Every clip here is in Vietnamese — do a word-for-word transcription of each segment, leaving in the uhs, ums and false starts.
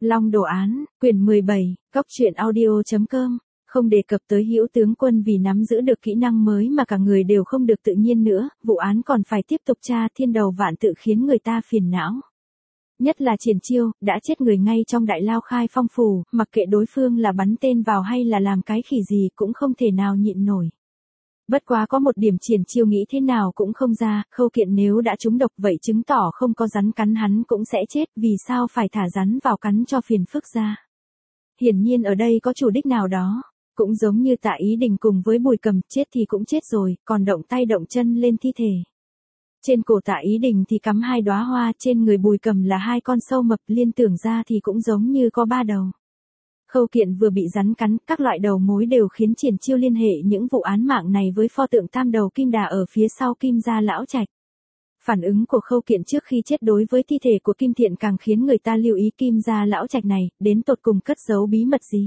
Long Đồ án, quyển mười bảy, góc truyện audio chấm com, không đề cập tới Hữu tướng quân vì nắm giữ được kỹ năng mới mà cả người đều không được tự nhiên nữa, vụ án còn phải tiếp tục tra thiên đầu vạn tự khiến người ta phiền não. Nhất là Triển Chiêu, đã chết người ngay trong đại lao Khai Phong phủ, mặc kệ đối phương là bắn tên vào hay là làm cái khỉ gì cũng không thể nào nhịn nổi. Bất quá có một điểm Triển Chiêu nghĩ thế nào cũng không ra, Khâu Kiện nếu đã trúng độc vậy chứng tỏ không có rắn cắn hắn cũng sẽ chết, vì sao phải thả rắn vào cắn cho phiền phức ra. Hiển nhiên ở đây có chủ đích nào đó, cũng giống như Tạ Ý Đình cùng với Bùi Cầm, chết thì cũng chết rồi, còn động tay động chân lên thi thể. Trên cổ Tạ Ý Đình thì cắm hai đóa hoa, trên người Bùi Cầm là hai con sâu mập, liên tưởng ra thì cũng giống như có ba đầu. Khâu Kiện vừa bị rắn cắn, các loại đầu mối đều khiến Triển Chiêu liên hệ những vụ án mạng này với pho tượng tam đầu Kim Đà ở phía sau Kim gia lão trạch. Phản ứng của Khâu Kiện trước khi chết đối với thi thể của Kim Thiện càng khiến người ta lưu ý Kim gia lão trạch này, đến tột cùng cất giấu bí mật gì.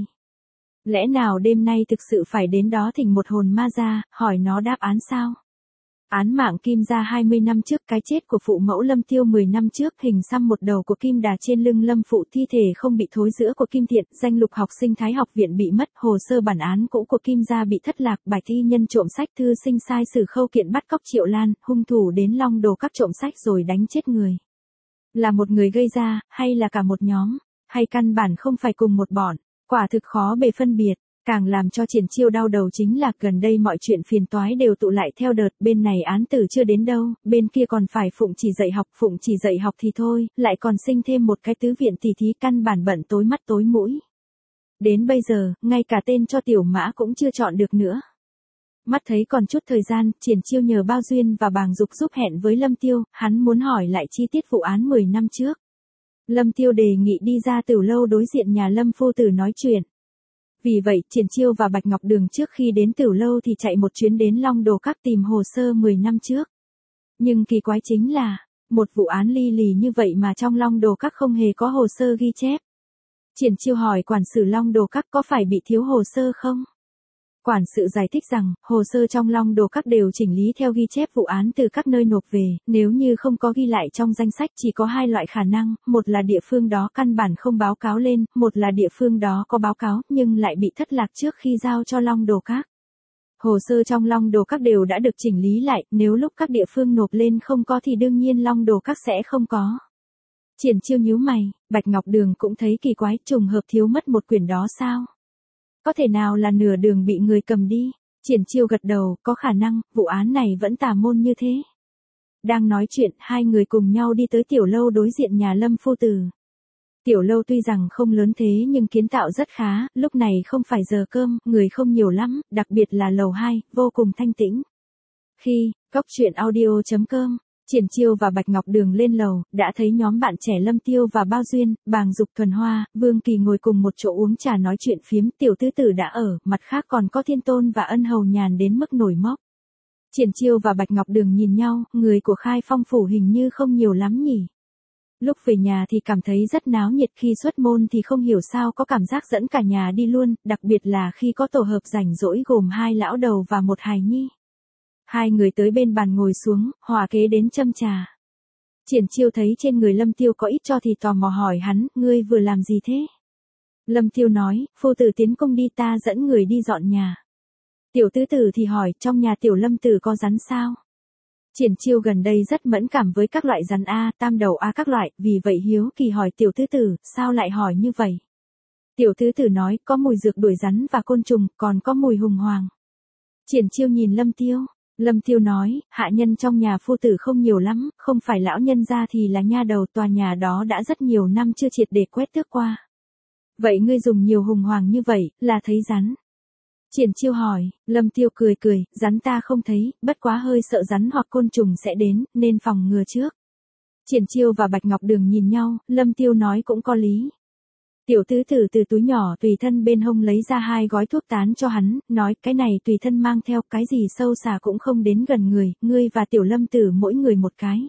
Lẽ nào đêm nay thực sự phải đến đó thỉnh một hồn ma ra, hỏi nó đáp án sao? Án mạng Kim gia hai mươi năm trước, cái chết của phụ mẫu Lâm Tiêu mười năm trước, hình xăm một đầu của Kim Đà trên lưng Lâm phụ, thi thể không bị thối rữa của Kim Thiện, danh lục học sinh Thái học viện bị mất, hồ sơ bản án cũ của Kim gia bị thất lạc, bài thi nhân trộm sách, thư sinh sai sử Khâu Kiện bắt cóc Triệu Lan, hung thủ đến Long Đồ các trộm sách rồi đánh chết người. Là một người gây ra, hay là cả một nhóm, hay căn bản không phải cùng một bọn, quả thực khó bề phân biệt. Càng làm cho Triển Chiêu đau đầu chính là gần đây mọi chuyện phiền toái đều tụ lại theo đợt, bên này án tử chưa đến đâu, bên kia còn phải Phụng Chỉ dạy học, Phụng Chỉ dạy học thì thôi, lại còn sinh thêm một cái tứ viện tỷ thí, căn bản bận tối mắt tối mũi. Đến bây giờ, ngay cả tên cho tiểu mã cũng chưa chọn được nữa. Mắt thấy còn chút thời gian, Triển Chiêu nhờ Bao Duyên và Bàng Dục giúp hẹn với Lâm Tiêu, hắn muốn hỏi lại chi tiết vụ án mười năm trước. Lâm Tiêu đề nghị đi ra Tửu lâu đối diện nhà Lâm phu tử nói chuyện. Vì vậy, Triển Chiêu và Bạch Ngọc Đường trước khi đến Tửu lâu thì chạy một chuyến đến Long Đồ các tìm hồ sơ mười năm trước. Nhưng kỳ quái chính là, một vụ án ly lì như vậy mà trong Long Đồ các không hề có hồ sơ ghi chép. Triển Chiêu hỏi quản sự Long Đồ các có phải bị thiếu hồ sơ không? Quản sự giải thích rằng, hồ sơ trong Long Đồ các đều chỉnh lý theo ghi chép vụ án từ các nơi nộp về, nếu như không có ghi lại trong danh sách chỉ có hai loại khả năng, một là địa phương đó căn bản không báo cáo lên, một là địa phương đó có báo cáo nhưng lại bị thất lạc trước khi giao cho Long Đồ các. Hồ sơ trong Long Đồ các đều đã được chỉnh lý lại, nếu lúc các địa phương nộp lên không có thì đương nhiên Long Đồ các sẽ không có. Triển Chiêu nhíu mày, Bạch Ngọc Đường cũng thấy kỳ quái, trùng hợp thiếu mất một quyển đó sao? Có thể nào là nửa đường bị người cầm đi? Triển Chiêu gật đầu, có khả năng, vụ án này vẫn tà môn như thế. Đang nói chuyện, hai người cùng nhau đi tới tiểu lâu đối diện nhà Lâm phu tử. Tiểu lâu tuy rằng không lớn thế nhưng kiến tạo rất khá, lúc này không phải giờ cơm, người không nhiều lắm, đặc biệt là lầu hai, vô cùng thanh tĩnh. Khi, góc truyện audio chấm com, Triển Chiêu và Bạch Ngọc Đường lên lầu, đã thấy nhóm bạn trẻ Lâm Tiêu và Bao Duyên, Bàng Dục, Thuần Hoa, Vương Kỳ ngồi cùng một chỗ uống trà nói chuyện phiếm, tiểu tứ tử đã ở, mặt khác còn có Thiên Tôn và Ân Hầu nhàn đến mức nổi móc. Triển Chiêu và Bạch Ngọc Đường nhìn nhau, người của Khai Phong phủ hình như không nhiều lắm nhỉ. Lúc về nhà thì cảm thấy rất náo nhiệt, khi xuất môn thì không hiểu sao có cảm giác dẫn cả nhà đi luôn, đặc biệt là khi có tổ hợp rảnh rỗi gồm hai lão đầu và một hài nhi. Hai người tới bên bàn ngồi xuống, hòa kế đến châm trà. Triển Chiêu thấy trên người Lâm Tiêu có ít cho thì tò mò hỏi hắn, ngươi vừa làm gì thế? Lâm Tiêu nói, phu tử tiến cung đi, ta dẫn người đi dọn nhà. Tiểu tứ tử thì hỏi, trong nhà tiểu Lâm tử có rắn sao? Triển Chiêu gần đây rất mẫn cảm với các loại rắn A, tam đầu A các loại, vì vậy hiếu kỳ hỏi tiểu tứ tử, sao lại hỏi như vậy? Tiểu tứ tử nói, có mùi dược đuổi rắn và côn trùng, còn có mùi hùng hoàng. Triển Chiêu nhìn Lâm Tiêu. Lâm Tiêu nói, hạ nhân trong nhà phu tử không nhiều lắm, không phải lão nhân ra thì là nha đầu, tòa nhà đó đã rất nhiều năm chưa triệt để quét tước qua. Vậy ngươi dùng nhiều hùng hoàng như vậy, là thấy rắn. Triển Chiêu hỏi, Lâm Tiêu cười cười, rắn ta không thấy, bất quá hơi sợ rắn hoặc côn trùng sẽ đến, nên phòng ngừa trước. Triển Chiêu và Bạch Ngọc Đường nhìn nhau, Lâm Tiêu nói cũng có lý. Tiểu tứ tử từ túi nhỏ tùy thân bên hông lấy ra hai gói thuốc tán cho hắn, nói cái này tùy thân mang theo, cái gì sâu xà cũng không đến gần người, ngươi và tiểu Lâm tử mỗi người một cái.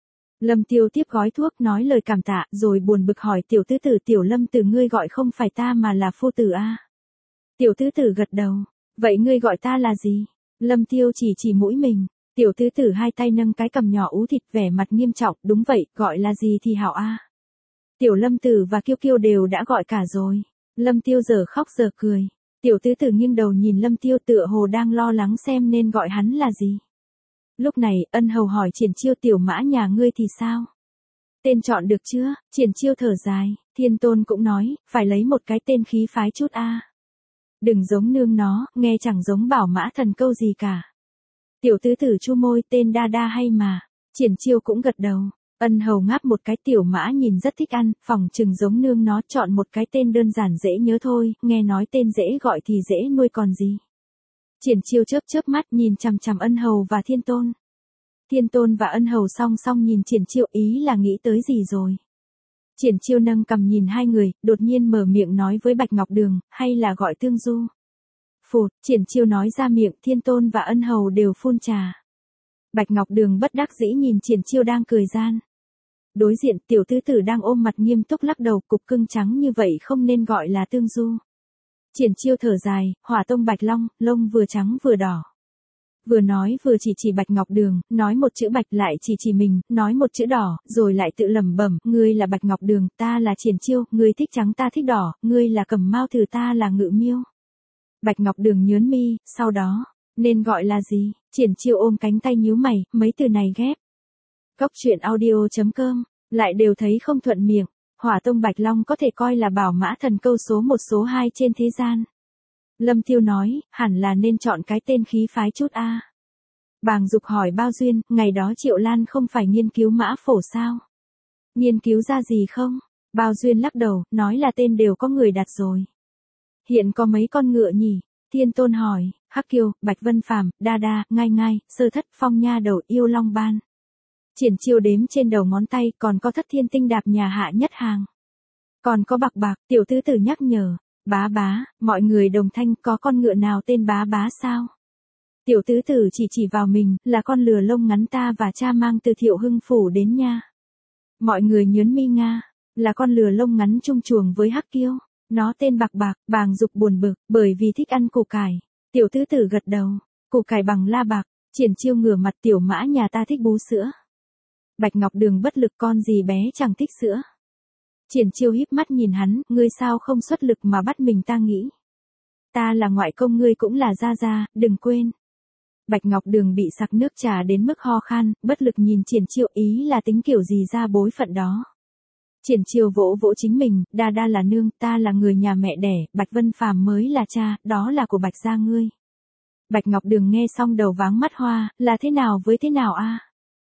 Lâm Tiêu tiếp gói thuốc nói lời cảm tạ, rồi buồn bực hỏi tiểu tứ tử, tiểu Lâm tử ngươi gọi không phải ta mà là phu tử a. Tiểu tứ tử gật đầu, vậy ngươi gọi ta là gì? Lâm Tiêu chỉ chỉ mũi mình, tiểu tứ tử hai tay nâng cái cằm nhỏ ú thịt vẻ mặt nghiêm trọng, đúng vậy, gọi là gì thì hảo a. Tiểu Lâm Tử và Kiêu Kiêu đều đã gọi cả rồi. Lâm Tiêu giờ khóc giờ cười. Tiểu tứ tử nghiêng đầu nhìn Lâm Tiêu tựa hồ đang lo lắng xem nên gọi hắn là gì. Lúc này, Ân Hầu hỏi Triển Chiêu tiểu mã nhà ngươi thì sao? Tên chọn được chưa? Triển Chiêu thở dài, Thiên Tôn cũng nói, phải lấy một cái tên khí phái chút a. Đừng giống nương nó, nghe chẳng giống bảo mã thần câu gì cả. Tiểu tứ tử chu môi, tên đa đa hay mà. Triển Chiêu cũng gật đầu. Ân Hầu ngáp một cái, tiểu mã nhìn rất thích ăn, phòng chừng giống nương nó, chọn một cái tên đơn giản dễ nhớ thôi, nghe nói tên dễ gọi thì dễ nuôi còn gì. Triển Chiêu chớp chớp mắt nhìn chằm chằm Ân Hầu và Thiên Tôn. Thiên Tôn và Ân Hầu song song nhìn Triển Chiêu, ý là nghĩ tới gì rồi. Triển Chiêu nâng cằm nhìn hai người, đột nhiên mở miệng nói với Bạch Ngọc Đường, hay là gọi Tương Du. Phụt, Triển Chiêu nói ra miệng, Thiên Tôn và Ân Hầu đều phun trà. Bạch Ngọc Đường bất đắc dĩ nhìn Triển Chiêu đang cười gian. Đối diện tiểu tứ tử đang ôm mặt nghiêm túc lắc đầu, cục cưng trắng như vậy không nên gọi là Tương Du. Triển Chiêu thở dài, Hỏa Tông Bạch Long, lông vừa trắng vừa đỏ. Vừa nói vừa chỉ chỉ Bạch Ngọc Đường, nói một chữ bạch lại chỉ chỉ mình, nói một chữ đỏ, rồi lại tự lẩm bẩm, ngươi là Bạch Ngọc Đường, ta là Triển Chiêu, ngươi thích trắng ta thích đỏ, ngươi là Cẩm Mao Thử ta là Ngự Miêu. Bạch Ngọc Đường nhướng mi, sau đó, nên gọi là gì? Triển Chiêu ôm cánh tay nhíu mày, mấy từ này ghép. Cốc truyện audio chấm com, lại đều thấy không thuận miệng. Hỏa Tông Bạch Long có thể coi là bảo mã thần câu số một số hai trên thế gian. Lâm Tiêu nói, hẳn là nên chọn cái tên khí phái chút a. Bàng Dục hỏi Bao Duyên, ngày đó Triệu Lan không phải nghiên cứu mã phổ sao? Nghiên cứu ra gì không? Bao Duyên lắc đầu, nói là tên đều có người đặt rồi. Hiện có mấy con ngựa nhỉ? Thiên Tôn hỏi, Hắc Kiêu, Bạch Vân Phàm, Đa Đa, Ngai Ngai, Sơ Thất, Phong Nha Đầu, Yêu Long Ban. Triển Chiêu đếm trên đầu ngón tay, còn có Thất Thiên Tinh Đạp nhà hạ nhất hàng. Còn có Bạc Bạc, tiểu tứ tử nhắc nhở. Bá Bá, mọi người đồng thanh, có con ngựa nào tên Bá Bá sao? Tiểu tứ tử chỉ chỉ vào mình, là con lừa lông ngắn ta và cha mang từ Thiệu Hưng phủ đến nha. Mọi người nhớn mi nga, là con lừa lông ngắn chung chuồng với Hắc Kiêu, nó tên Bạc Bạc. Bàng Dục buồn bực, bởi vì thích ăn củ cải. Tiểu tứ tử gật đầu, củ cải bằng la bạc. Triển Chiêu ngửa mặt, tiểu mã nhà ta thích bú sữa. Bạch Ngọc Đường bất lực, con gì bé chẳng thích sữa. Triển Chiêu híp mắt nhìn hắn, ngươi sao không xuất lực mà bắt mình ta nghĩ. Ta là ngoại công, ngươi cũng là gia gia, đừng quên. Bạch Ngọc Đường bị sặc nước trà đến mức ho khan, bất lực nhìn Triển Chiêu, ý là tính kiểu gì ra bối phận đó. Triển Chiêu vỗ vỗ chính mình, Đa Đa là nương, ta là người nhà mẹ đẻ, Bạch Vân Phàm mới là cha, đó là của Bạch gia ngươi. Bạch Ngọc Đường nghe xong đầu váng mắt hoa, là thế nào với thế nào a?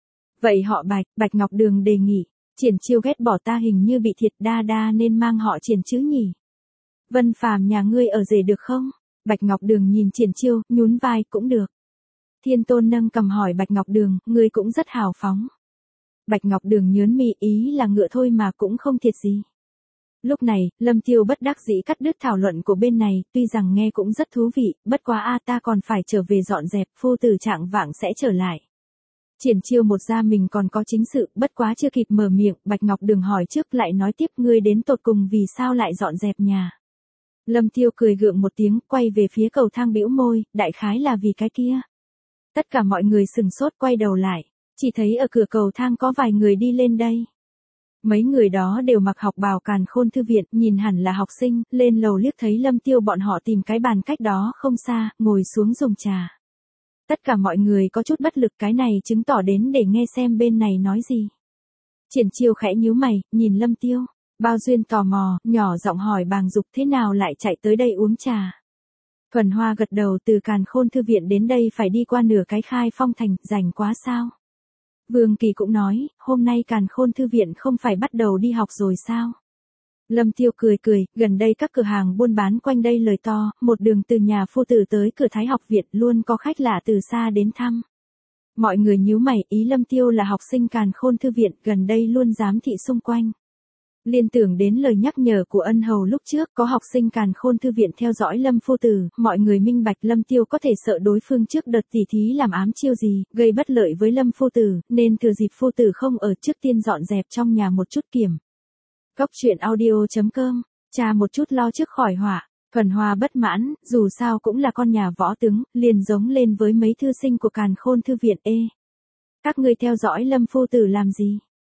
Vậy họ Bạch, Bạch Ngọc Đường đề nghị. Triển Chiêu ghét bỏ ta hình như bị thiệt, Đa Đa nên mang họ Triển chứ nhỉ. Vân Phàm nhà ngươi ở rể được không? Bạch Ngọc Đường nhìn Triển Chiêu, nhún vai, cũng được. Thiên Tôn nâng cầm hỏi Bạch Ngọc Đường, ngươi cũng rất hào phóng. Bạch Ngọc Đường nhớn mi, ý là ngựa thôi mà cũng không thiệt gì. Lúc này, Lâm Tiêu bất đắc dĩ cắt đứt thảo luận của bên này, tuy rằng nghe cũng rất thú vị, bất quá a ta còn phải trở về dọn dẹp, phu tử trạng vạng sẽ trở lại. Triển Chiêu một ra mình còn có chính sự, bất quá chưa kịp mở miệng, Bạch Ngọc Đường hỏi trước lại nói tiếp, ngươi đến tột cùng vì sao lại dọn dẹp nhà. Lâm Tiêu cười gượng một tiếng, quay về phía cầu thang bĩu môi, đại khái là vì cái kia. Tất cả mọi người sừng sốt quay đầu lại, chỉ thấy ở cửa cầu thang có vài người đi lên đây. Mấy người đó đều mặc học bào Càn Khôn Thư Viện, nhìn hẳn là học sinh, lên lầu liếc thấy Lâm Tiêu bọn họ tìm cái bàn cách đó không xa, ngồi xuống dùng trà. Tất cả mọi người có chút bất lực, cái này chứng tỏ đến để nghe xem bên này nói gì. Triển Chiêu khẽ nhíu mày, nhìn Lâm Tiêu. Bao Duyên tò mò, nhỏ giọng hỏi Bàng Dục thế nào lại chạy tới đây uống trà. Thuần Hoa gật đầu, từ Càn Khôn Thư Viện đến đây phải đi qua nửa cái Khai Phong thành, rảnh quá sao. Vương Kỳ cũng nói, hôm nay Càn Khôn Thư Viện không phải bắt đầu đi học rồi sao. Lâm Tiêu cười cười, gần đây các cửa hàng buôn bán quanh đây lời to, một đường từ nhà phu tử tới cửa Thái học viện luôn có khách lạ từ xa đến thăm. Mọi người nhíu mày, ý Lâm Tiêu là học sinh Càn Khôn Thư Viện, gần đây luôn giám thị xung quanh. Liên tưởng đến lời nhắc nhở của Ân Hầu lúc trước, có học sinh Càn Khôn Thư Viện theo dõi Lâm phu tử, mọi người minh bạch Lâm Tiêu có thể sợ đối phương trước đợt tỉ thí làm ám chiêu gì, gây bất lợi với Lâm phu tử, nên thừa dịp phu tử không ở trước tiên dọn dẹp trong nhà một chút kiểm. Cốc truyện audio chấm com, cha một chút lo trước khỏi họa. Thuần Hoa bất mãn, dù sao cũng là con nhà võ tướng, liền giống lên với mấy thư sinh của Càn Khôn Thư Viện. Ê, các ngươi theo dõi Lâm phu tử làm gì?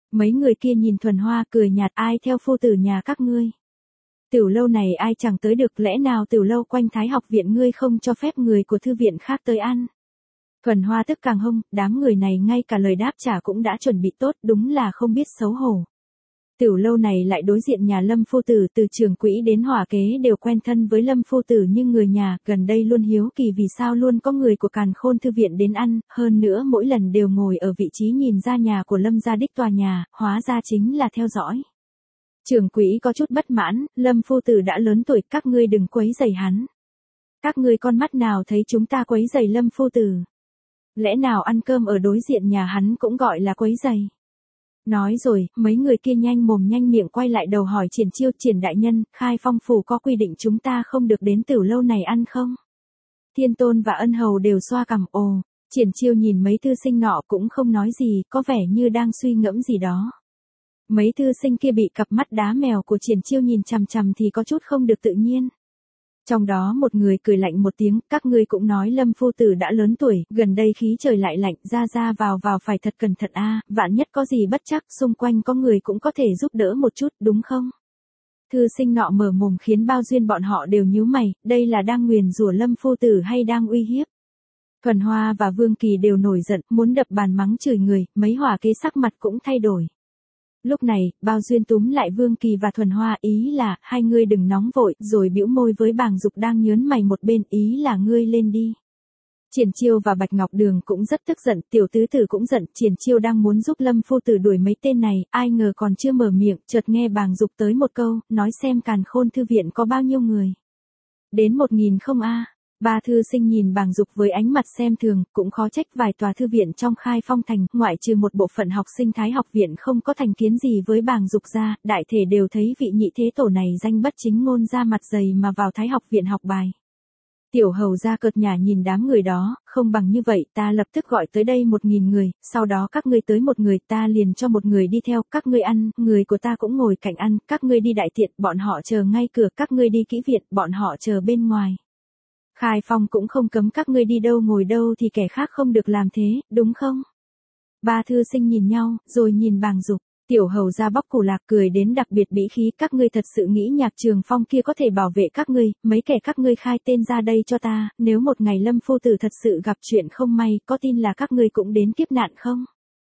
Mấy người kia nhìn Thuần Hoa cười nhạt, ai theo phu tử nhà các ngươi. Tiểu lâu này ai chẳng tới được, lẽ nào tiểu lâu quanh Thái học viện ngươi không cho phép người của thư viện khác tới ăn. Thuần Hoa tức càng hông, đám người này ngay cả lời đáp trả cũng đã chuẩn bị tốt, đúng là không biết xấu hổ. Tiểu lâu này lại đối diện nhà Lâm phu tử, từ trưởng quỹ đến hỏa kế đều quen thân với Lâm phu tử nhưng người nhà, gần đây luôn hiếu kỳ vì sao luôn có người của Càn Khôn thư viện đến ăn, hơn nữa mỗi lần đều ngồi ở vị trí nhìn ra nhà của Lâm gia đích tòa nhà, hóa ra chính là theo dõi. Trưởng quỹ có chút bất mãn, Lâm phu tử đã lớn tuổi, các ngươi đừng quấy rầy hắn. Các ngươi con mắt nào thấy chúng ta quấy rầy Lâm phu tử? Lẽ nào ăn cơm ở đối diện nhà hắn cũng gọi là quấy rầy? Nói rồi, mấy người kia nhanh mồm nhanh miệng quay lại đầu hỏi Triển Chiêu, Triển đại nhân, Khai Phong phủ có quy định chúng ta không được đến tiểu lâu này ăn không? Thiên Tôn và Ân Hầu đều xoa cằm, ồ. Triển Chiêu nhìn mấy thư sinh nọ cũng không nói gì, có vẻ như đang suy ngẫm gì đó. Mấy thư sinh kia bị cặp mắt đá mèo của Triển Chiêu nhìn chằm chằm thì có chút không được tự nhiên. Trong đó một người cười lạnh một tiếng, các ngươi cũng nói Lâm phu tử đã lớn tuổi, gần đây khí trời lại lạnh, ra ra vào vào phải thật cẩn thận a, vạn nhất có gì bất trắc, xung quanh có người cũng có thể giúp đỡ một chút, đúng không? Thư sinh nọ mở mồm khiến Bao Duyên bọn họ đều nhíu mày, đây là đang nguyền rủa Lâm phu tử hay đang uy hiếp? Thuần Hoa và Vương Kỳ đều nổi giận, muốn đập bàn mắng chửi người, mấy hỏa kế sắc mặt cũng thay đổi. Lúc này, Bao Duyên túm lại Vương Kỳ và Thuần Hoa, ý là, hai ngươi đừng nóng vội, rồi bĩu môi với Bàng Dục đang nhớn mày một bên, ý là ngươi lên đi. Triển Chiêu và Bạch Ngọc Đường cũng rất tức giận, tiểu tứ tử cũng giận, Triển Chiêu đang muốn giúp Lâm phu tử đuổi mấy tên này, ai ngờ còn chưa mở miệng, chợt nghe Bàng Dục tới một câu, nói xem Càn Khôn thư viện có bao nhiêu người. Đến một nghìn không a. Ba thư sinh nhìn Bàng Dục với ánh mặt xem thường, cũng khó trách vài tòa thư viện trong Khai Phong thành, ngoại trừ một bộ phận học sinh Thái học viện không có thành kiến gì với Bàng Dục ra, đại thể đều thấy vị nhị thế tổ này danh bất chính ngôn, ra mặt dày mà vào Thái học viện học bài. Tiểu hầu ra cợt nhả nhìn đám người đó, không bằng như vậy, ta lập tức gọi tới đây một nghìn người, sau đó các ngươi tới một người, ta liền cho một người đi theo, các ngươi ăn, người của ta cũng ngồi cạnh ăn, các ngươi đi đại tiện, bọn họ chờ ngay cửa, các ngươi đi kỹ viện, bọn họ chờ bên ngoài. Khai Phong cũng không cấm các ngươi đi đâu ngồi đâu thì kẻ khác không được làm thế, đúng không? Ba thư sinh nhìn nhau, rồi nhìn Bàng Dục, tiểu hầu ra bóc củ lạc cười đến đặc biệt bĩ khí, các ngươi thật sự nghĩ Nhạc Trường Phong kia có thể bảo vệ các ngươi, mấy kẻ các ngươi khai tên ra đây cho ta, nếu một ngày Lâm phu tử thật sự gặp chuyện không may, có tin là các ngươi cũng đến kiếp nạn không?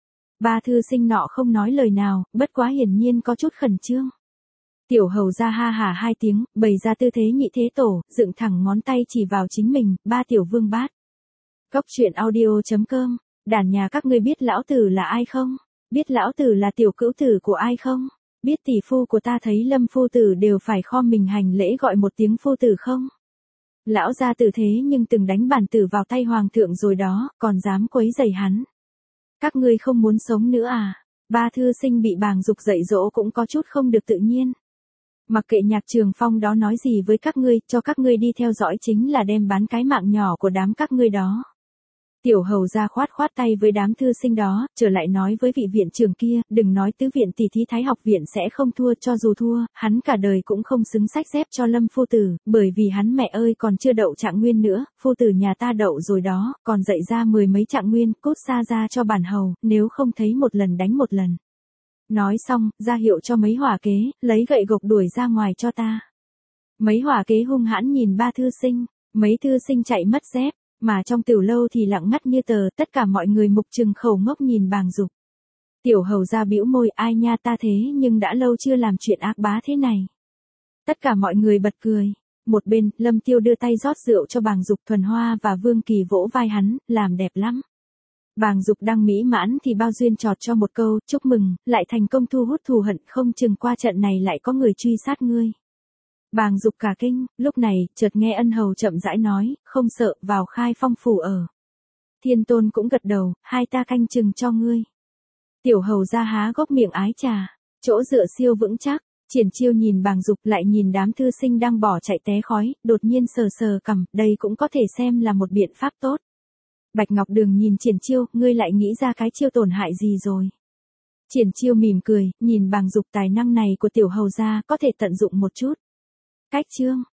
Ba thư sinh nọ không nói lời nào, bất quá hiển nhiên có chút khẩn trương. Tiểu hầu ra ha hả hai tiếng, bày ra tư thế nhị thế tổ, dựng thẳng ngón tay chỉ vào chính mình, ba tiểu vương bát. Góc truyện audio chấm com, đàn nhà các ngươi biết lão tử là ai không? Biết lão tử là tiểu cữu tử của ai không? Biết tỷ phu của ta thấy Lâm phu tử đều phải khom mình hành lễ gọi một tiếng phu tử không? Lão gia tử thế nhưng từng đánh bản tử vào tay hoàng thượng rồi đó, còn dám quấy rầy hắn. Các ngươi không muốn sống nữa à? Ba thư sinh bị Bàng Dục dạy dỗ cũng có chút không được tự nhiên. Mặc kệ Nhạc Trường Phong đó nói gì với các ngươi, cho các ngươi đi theo dõi chính là đem bán cái mạng nhỏ của đám các ngươi đó. Tiểu hầu ra khoát khoát tay với đám thư sinh đó, trở lại nói với vị viện trưởng kia, đừng nói tứ viện tỷ thí Thái học viện sẽ không thua, cho dù thua, hắn cả đời cũng không xứng sách dép cho Lâm phu tử, bởi vì hắn mẹ ơi còn chưa đậu trạng nguyên nữa, phu tử nhà ta đậu rồi đó, còn dạy ra mười mấy trạng nguyên, cút xa ra cho bản hầu, nếu không thấy một lần đánh một lần. Nói xong, ra hiệu cho mấy hỏa kế, lấy gậy gộc đuổi ra ngoài cho ta. Mấy hỏa kế hung hãn nhìn ba thư sinh, mấy thư sinh chạy mất dép, mà trong tiểu lâu thì lặng ngắt như tờ, tất cả mọi người mục trừng khẩu ngốc nhìn Bàng Dục. Tiểu hầu ra bĩu môi, ai nha ta thế nhưng đã lâu chưa làm chuyện ác bá thế này. Tất cả mọi người bật cười. Một bên, Lâm Tiêu đưa tay rót rượu cho Bàng Dục, Thuần Hoa và Vương Kỳ vỗ vai hắn, làm đẹp lắm. Bàng Dục đang mỹ mãn thì Bao Duyên chọt cho một câu, chúc mừng, lại thành công thu hút thù hận, không chừng qua trận này lại có người truy sát ngươi. Bàng Dục cả kinh, lúc này, chợt nghe Ân Hầu chậm rãi nói, không sợ, vào Khai Phong phủ ở. Thiên Tôn cũng gật đầu, hai ta canh chừng cho ngươi. Tiểu hầu ra há gốc miệng ái trà, chỗ dựa siêu vững chắc. Triển Chiêu nhìn Bàng Dục lại nhìn đám thư sinh đang bỏ chạy té khói, đột nhiên sờ sờ cằm, đây cũng có thể xem là một biện pháp tốt. Bạch Ngọc Đường nhìn Triển Chiêu, ngươi lại nghĩ ra cái chiêu tổn hại gì rồi? Triển Chiêu mỉm cười, nhìn Bàng Dục, tài năng này của tiểu hầu gia có thể tận dụng một chút. Cách chương